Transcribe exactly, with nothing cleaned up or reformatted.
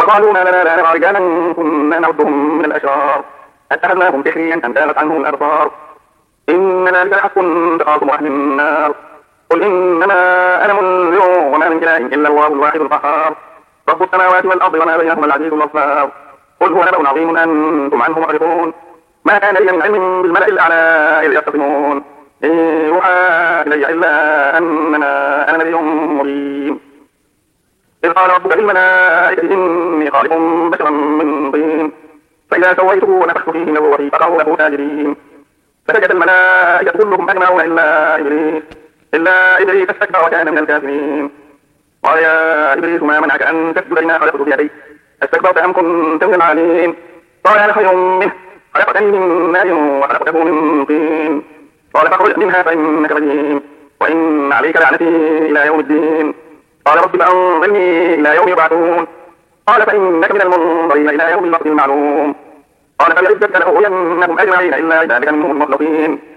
وقالوا ما لنا لا نرى رجالا كنا نعدهم من الأشرار أتخذناهم سحريا أم زاغت عنهم الأبصار إن ذلك لحق تخاصم أهل النار قل إنما أنا منذر وما من إله إلا الله الواحد القهار رب السماوات والأرض وما بينهما العزيز الغفار قل هو نبأ عظيم أنتم عنه معرضون ما كان لي من علم بالملأ الأعلى إذ يختصمون إن يوحى إلي إلا أنما أنا نبي مبين إذ قال ربك للملائكة إني خالق بشرا من طين فإذا سويته ونفخت فيه من روحي فقعوا له ساجدين فسجد الملائكة كلهم أجمعون إلا إبليس إلا إبليس استكبر وكان من الكافرين قال يا إبليس ما منعك أن تسجد لما خلقت بيدي استكبرت أم كنت من العالين قال أنا خير منه خلقتني من نار وخلقته من طين قال فاخرج منها فإنك رجيم وإن عليك لعنتي إلى يوم الدين قال رب فأنظرني إلى يوم يبعثون قال فإنك من المنظرين إلى يوم الوقت المعلوم قال فبعزتك لأغوينهم أجمعين إلا عبادك منهم المخلصين